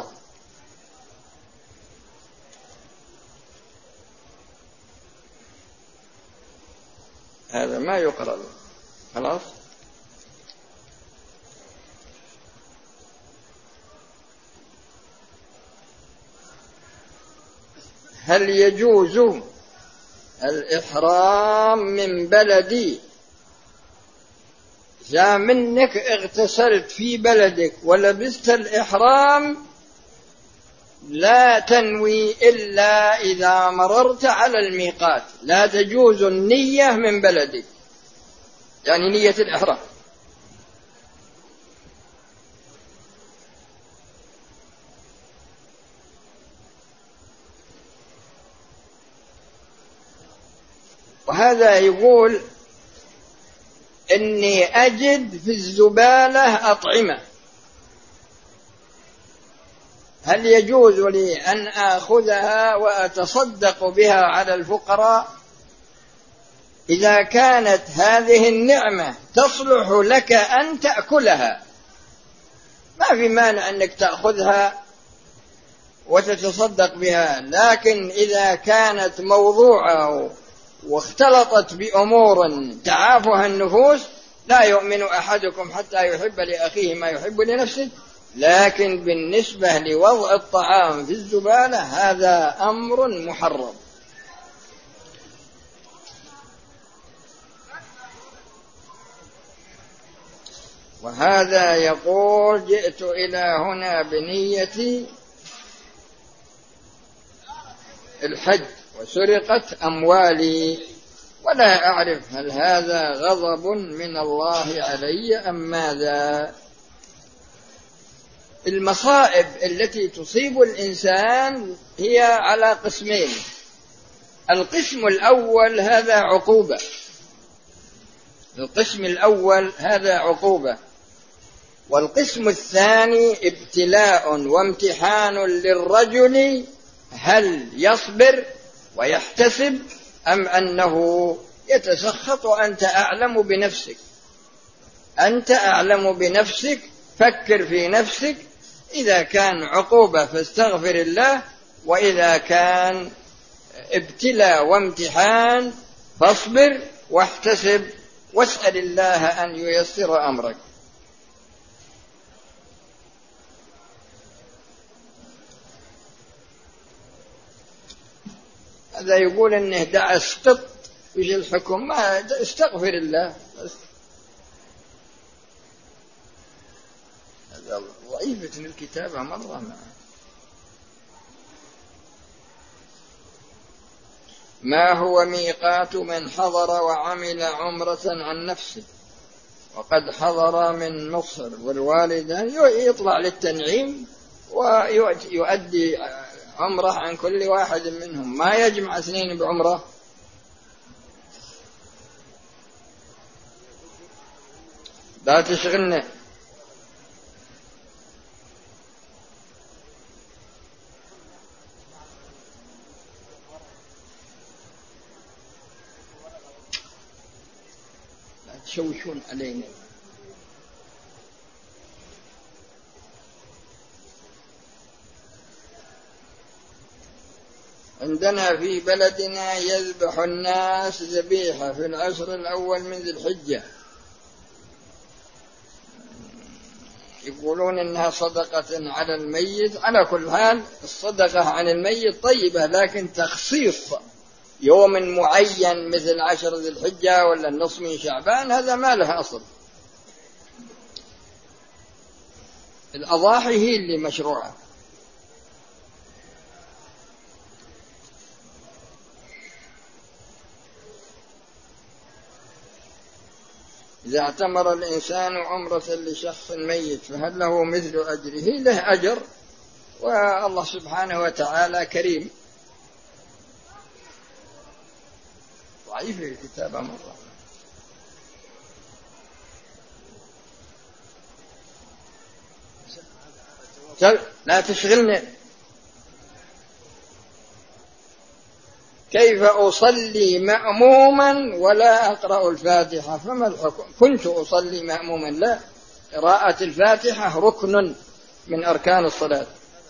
هذا ما يقرأ. خلاص. هل يجوز الإحرام من بلدي؟ إذا منك اغتسلت في بلدك ولبست الإحرام لا تنوي إلا إذا مررت على الميقات، لا تجوز النية من بلدك، يعني نية الإحرام. وهذا يقول إني أجد في الزبالة أطعمة، هل يجوز لي أن آخذها وأتصدق بها على الفقراء؟ إذا كانت هذه النعمة تصلح لك أن تأكلها ما في مانع أنك تأخذها وتتصدق بها، لكن إذا كانت موضوعة واختلطت بأمور تعافها النفوس لا يؤمن أحدكم حتى يحب لأخيه ما يحب لنفسه، لكن بالنسبة لوضع الطعام في الزبالة هذا أمر محرم. وهذا يقول: جئت إلى هنا بنية الحج وسرقت أموالي ولا أعرف هل هذا غضب من الله علي أم ماذا. المصائب التي تصيب الإنسان هي على قسمين: القسم الأول هذا عقوبة، القسم الأول هذا عقوبة، والقسم الثاني ابتلاء وامتحان للرجل هل يصبر ويحتسب أم أنه يتسخط. وأنت أعلم بنفسك، أنت أعلم بنفسك، فكر في نفسك. إذا كان عقوبة فاستغفر الله، وإذا كان ابتلاء وامتحان فاصبر واحتسب واسأل الله أن ييسر أمرك. هذا يقول إنه دع اسقط وش الحكم؟ ما استغفر الله. هذا ضعيفة الكتابة مرة. ما ما هو ميقات من حضر وعمل عمرة عن نفسه وقد حضر من مصر والوالدان؟ يطلع للتنعيم ويؤدي عمرة عن كل واحد منهم، ما يجمع اثنين بعمرة. لا تشغلنا. لا تشوشون علينا. عندنا في بلدنا يذبح الناس ذبيحة في العشر الأول من ذي الحجة، يقولون إنها صدقة على الميت. على كل حال الصدقة عن الميت طيبة، لكن تخصيص يوم معين مثل عشر ذي الحجة ولا النصف من شعبان هذا ما له أصل. الأضاحي هي اللي مشروعة. إذا اعتمر الإنسان عمرة لشخص ميت فهل له مثل أجره؟ له أجر، والله سبحانه وتعالى كريم. ضعيف الكتابة مرة. لا تشغلنا. كيف أصلي مأموما ولا أقرأ الفاتحة؟ فما الحكم؟ كنت أصلي مأموما. لا، قراءة الفاتحة ركن من أركان الصلاة.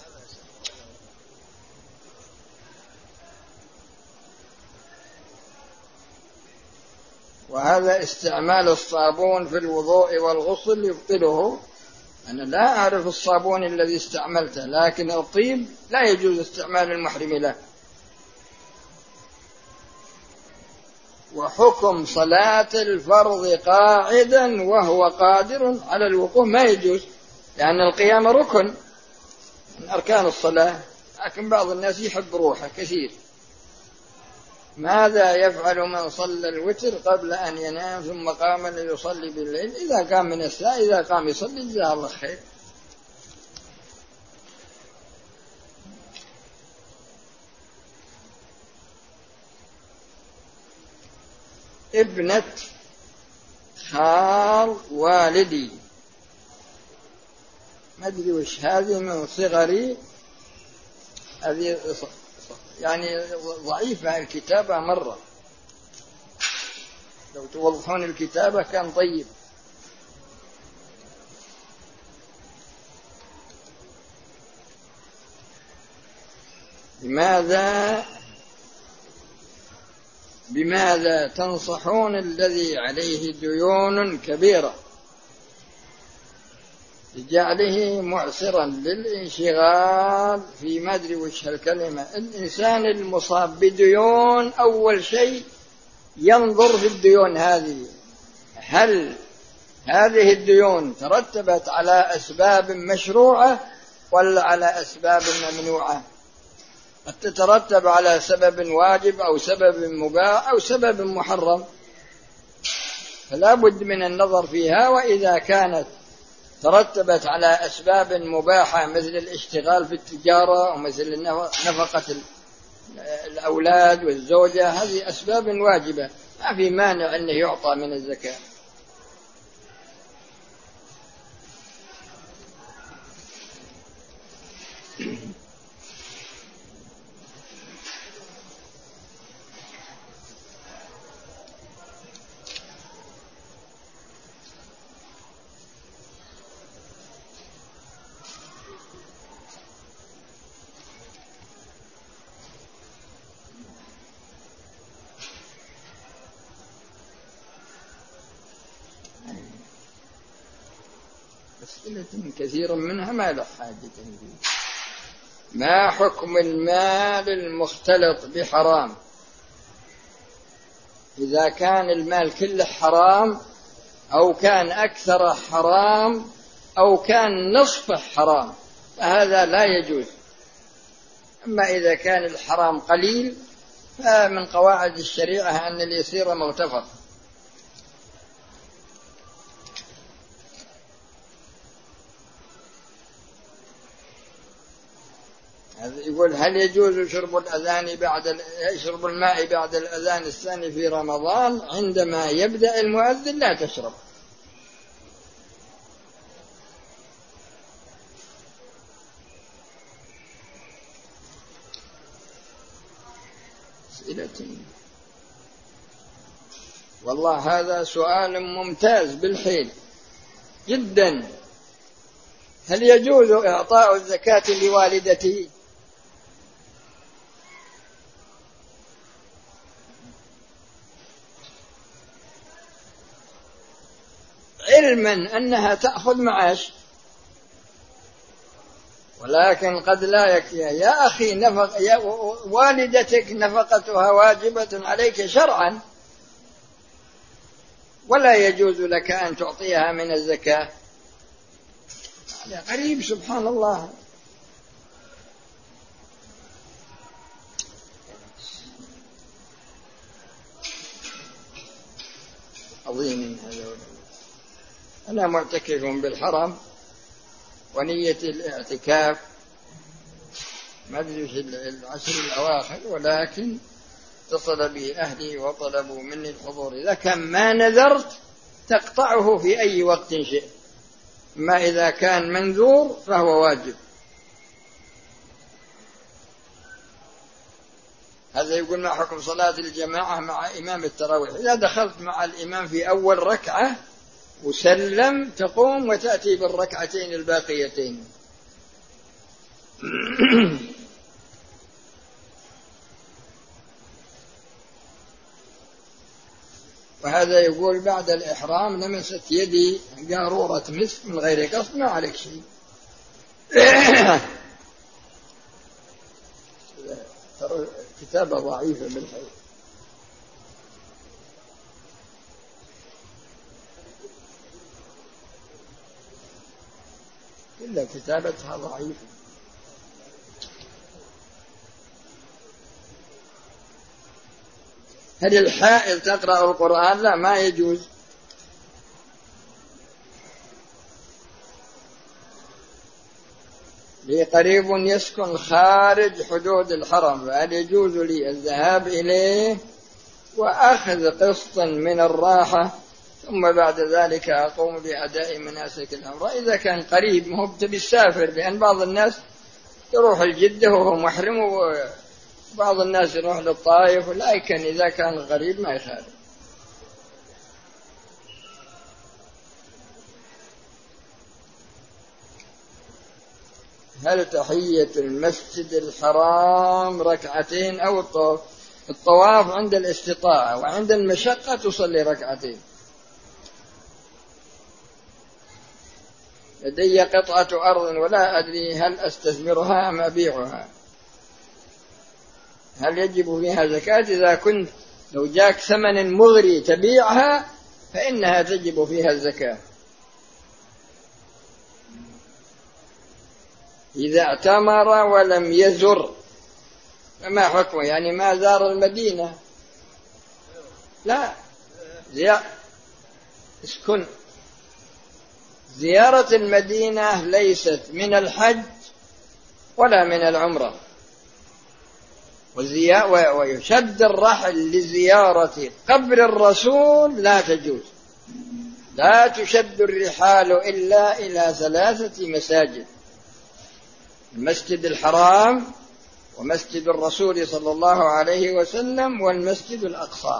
وهذا استعمال الصابون في الوضوء والغسل يبطله. أنا لا أعرف الصابون الذي استعملته، لكن الطيب لا يجوز استعمال المحرم له. وحكم صلاة الفرض قاعدا وهو قادر على الوقوف ما يجوز، لأن القيام ركن من أركان الصلاة، لكن بعض الناس يحب روحه كثير. ماذا يفعل من صلى الوتر قبل أن ينام ثم قام ليصلي بالليل؟ إذا قام من الساعة إذا قام يصلي جزاه الله خير. ابنة خال والدي، ما أدري وش هذه، من صغري، هذه يعني ضعيفة الكتابة مرة. لو توضحون الكتابة كان طيب. لماذا بماذا تنصحون الذي عليه ديون كبيرة لجعله معسرا للانشغال في ما أدري وش هالكلمة. الإنسان المصاب بديون أول شيء ينظر في الديون هذه، هل هذه الديون ترتبت على أسباب مشروعة ولا على أسباب ممنوعة؟ قد تترتب على سبب واجب أو سبب مباح أو سبب محرم، فلا بد من النظر فيها. وإذا كانت ترتبت على أسباب مباحة مثل الاشتغال في التجارة ومثل نفقة الأولاد والزوجة، هذه أسباب واجبة ما في مانع أنه يعطى من الزكاة. أسئلة كثيرا منها ما له حاجة فيه. ما حكم المال المختلط بحرام؟ إذا كان المال كله حرام أو كان أكثر حرام أو كان نصفه حرام فهذا لا يجوز. أما إذا كان الحرام قليل فمن قواعد الشريعة أن اليسير مغتفر. يقول هل يجوز شرب الأذان بعد يشرب الماء بعد الأذان الثاني في رمضان عندما يبدأ المؤذن؟ لا تشرب. أسئلتي والله هذا سؤال ممتاز بالحيل جدا. هل يجوز إعطاء الزكاة لوالدتي؟ علما أنها تأخذ معاش، ولكن قد لا يكفي. يا أخي نفق يا والدتك نفقتها واجبة عليك شرعا، ولا يجوز لك أن تعطيها من الزكاة. هذا غريب سبحان الله. عظيم هذا. أنا معتكف بالحرم ونية الاعتكاف ما أدري في العشر الأواخر، ولكن اتصل بي أهلي وطلبوا مني الحضور. إذا كان ما نذرت تقطعه في أي وقت شئت، ما إذا كان منذور فهو واجب. هذا يقول ما حكم صلاة الجماعة مع إمام التراويح؟ إذا دخلت مع الإمام في أول ركعة وسلم تقوم وتأتي بالركعتين الباقيتين. وهذا يقول بعد الإحرام لمست يدي قارورة مسك من غير قصد، ما عليك شيء. كتابة ضعيفة بالحقيقة. إلا كتابتها ضعيفة. هل الحائض تقرأ القرآن؟ لا، ما يجوز. لي قريب يسكن خارج حدود الحرم، فهل يجوز لي الذهاب إليه وأخذ قسطا من الراحة ثم بعد ذلك أقوم بأداء مناسك العمرة؟ إذا كان قريب ما هو بالسافر، لأن بعض الناس يروح الجدة وهو محرم وبعض الناس يروح للطائف، ولكن إذا كان غريب ما يخالف. هل تحية المسجد الحرام ركعتين أو الطواف؟ الطواف عند الاستطاعة، وعند المشقة تصلي ركعتين. لدي قطعة أرض ولا أدري هل أستثمرها أم أبيعها، هل يجب فيها زكاة؟ إذا كنت لو جاك ثمن مغري تبيعها فإنها تجب فيها الزكاة. إذا اعتمر ولم يزر فما حكمه؟ يعني ما زار المدينة؟ لا، زي... اسكن زيارة المدينة ليست من الحج ولا من العمرة، وزي... ويشد الرحل لزيارة قبر الرسول لا تجوز. لا تشد الرحال إلا إلى ثلاثة مساجد: المسجد الحرام، ومسجد الرسول صلى الله عليه وسلم، والمسجد الأقصى.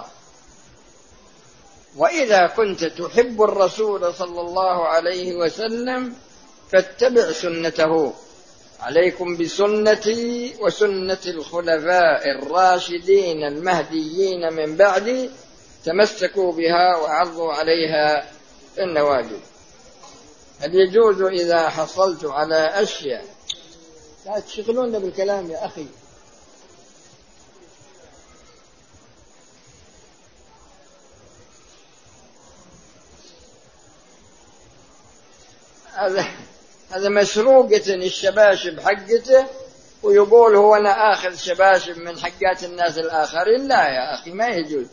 وإذا كنت تحب الرسول صلى الله عليه وسلم فاتبع سنته. عليكم بسنتي وسنة الخلفاء الراشدين المهديين من بعدي، تمسكوا بها وعضوا عليها النواجذ. هل يجوز إذا حصلت على أشياء؟ لا تشغلون بالكلام يا أخي. هذا هذا مسروقة الشباشب حقته، ويقول هو أنا آخذ شباشب من حقات الناس الآخرين. لا يا أخي، ما يجوز.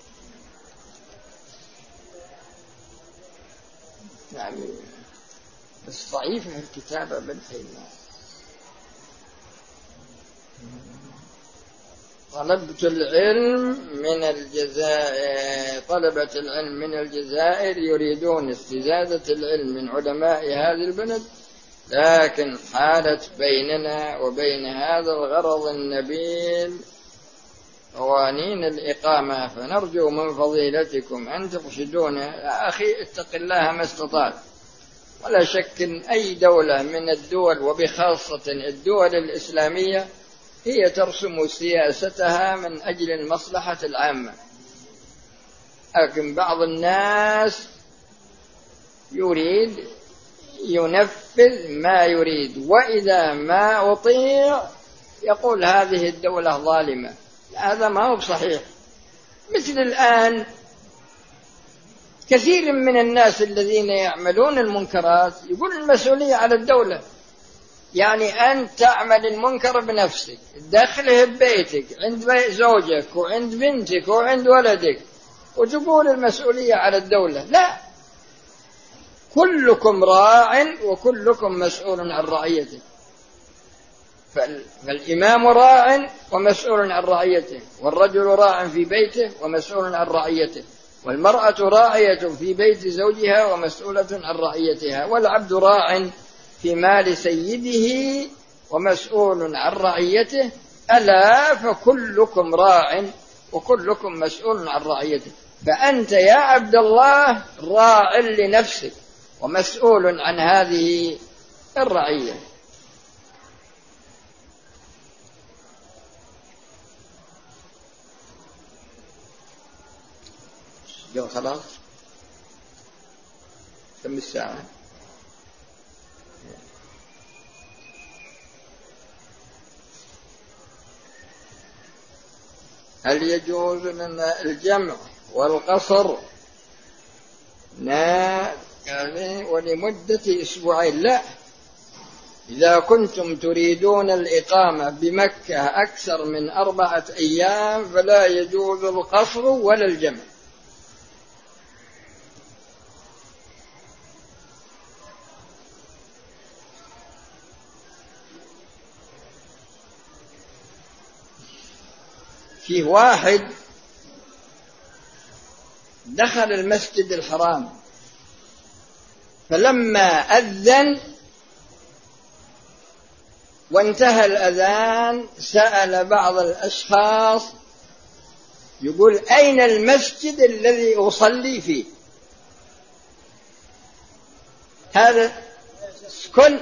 يعني بس ضعيفة الكتابة بالحين. طلبت العلم من الجزائر طلبة العلم من الجزائر يريدون استزادة العلم من علماء هذه البلد، لكن حالت بيننا وبين هذا الغرض النبيل قوانين الإقامة، فنرجو من فضيلتكم أن ترشدونا. يا أخي اتق الله ما استطعت. ولا شك أن أي دولة من الدول، وبخاصة الدول الإسلامية، هي ترسم سياستها من أجل المصلحة العامة، لكن بعض الناس يريد ينفذ ما يريد، وإذا ما أطيع يقول هذه الدولة ظالمة. هذا ما هو صحيح. مثل الآن كثير من الناس الذين يعملون المنكرات يقول المسؤولية على الدولة. يعني أنت تعمل المنكر بنفسك، تدخله ببيتك عند زوجك وعند بنتك وعند ولدك، وتقول المسؤولية على الدولة. لا، كلكم راع وكلكم مسؤول عن رعيته. فالإمام راع ومسؤول عن رعيته، والرجل راع في بيته ومسؤول عن رعيته، والمرأة راعية في بيت زوجها ومسؤولة عن رعيتها، والعبد راع في مال سيده ومسؤول عن رعيته. ألا فكلكم راع وكلكم مسؤول عن رعيته. فأنت يا عبد الله راع لنفسك ومسؤول عن هذه الرعية. جو خلاص كم الساعة؟ هل يجوز لنا الجمع والقصر يعني ولمدة أسبوعين؟ لا، إذا كنتم تريدون الإقامة بمكة أكثر من أربعة أيام فلا يجوز القصر ولا الجمع. فيه واحد دخل المسجد الحرام، فلما أذن وانتهى الأذان سأل بعض الأشخاص يقول أين المسجد الذي أصلي فيه؟ هذا اسكن،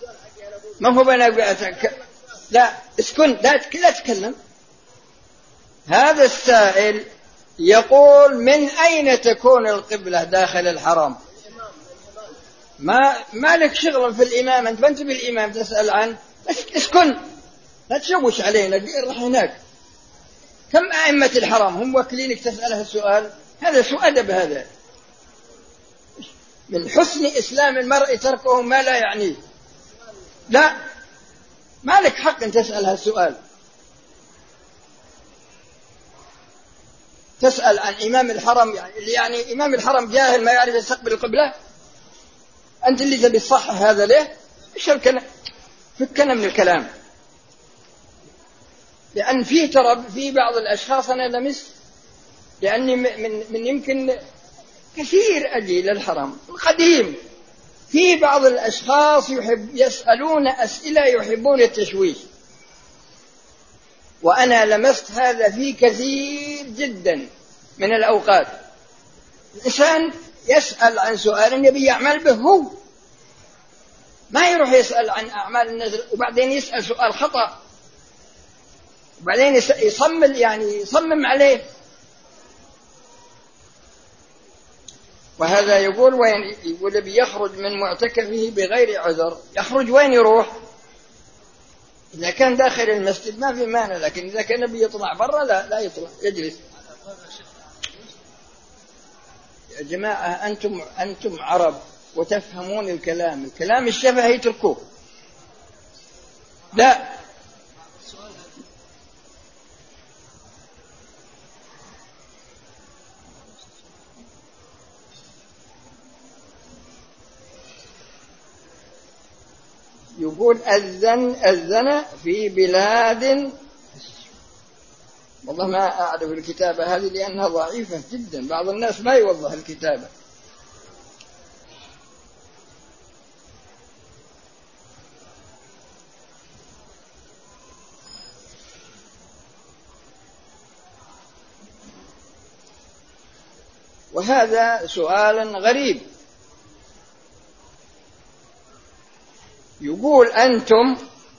ما هو بنا لا اسكن، لا تتكلم. هذا السائل يقول من أين تكون القبلة داخل الحرم؟ ما ما لك شغل في الإمام، أنت أنت بالإمام تسأل عنه، اسكن لا تشوش علينا، راح هناك. كم أئمة الحرم هم وكلينك تسأله السؤال؟ هذا سوء أدب. هذا من حسن إسلام المرء تركه ما لا يعنيه. لا، ما لك حق أن تسأل هالسؤال. تسأل عن إمام الحرم، يعني, يعني إمام الحرم جاهل ما يعرف يستقبل القبلة؟ أنت اللي تبي تصحح هذا ليه؟ إيش الكلام؟ فكنا من الكلام. لأن في ترى في بعض الأشخاص أنا لمس، لأني من من يمكن كثير أجي للحرم القديم، في بعض الأشخاص يحب يسألون أسئلة يحبون التشويش، وأنا لمست هذا في كثير جدا من الأوقات. الإنسان يسأل عن سؤال يبي يعمل به هو، ما يروح يسأل عن أعمال الناس وبعدين يسأل سؤال خطأ وبعدين يصمم يعني يصمم عليه. وهذا يقول وين يقول بيخرج من معتكفه بغير عذر، يخرج وين يروح؟ إذا كان داخل المسجد ما في مانع، لكن إذا كان بيطلع برا لا لا يطلع، يجلس. يا جماعة أنتم أنتم عرب وتفهمون الكلام، الكلام الشفهي تركوه. لا، يقول أذن أذن في بلاد، والله ما أعرف الكتابة هذه لأنها ضعيفة جدا، بعض الناس ما يوضح الكتابة. وهذا سؤال غريب. يقول أنتم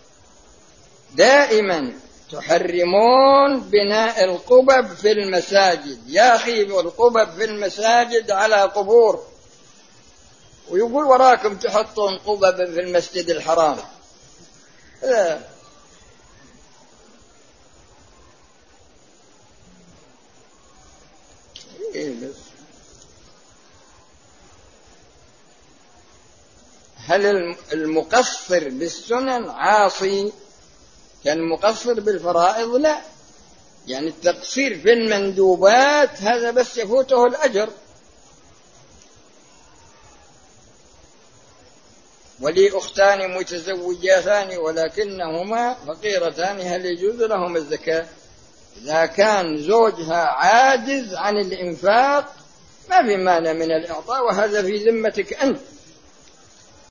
دائما تحرمون بناء القبب في المساجد، يا أخي القبب في المساجد على قبور، ويقول وراكم تحطون قبب في المسجد الحرام. لا. إيه بس. هل المقصر بالسنن عاصي كالمقصر بالفرائض؟ لا، يعني التقصير في المندوبات هذا بس يفوته الأجر. ولي أختان متزوجاتان ولكنهما فقيرتان هل يجوز لهما الزكاة؟ إذا كان زوجها عاجز عن الإنفاق ما في مانع من الإعطاء، وهذا في ذمتك أنت.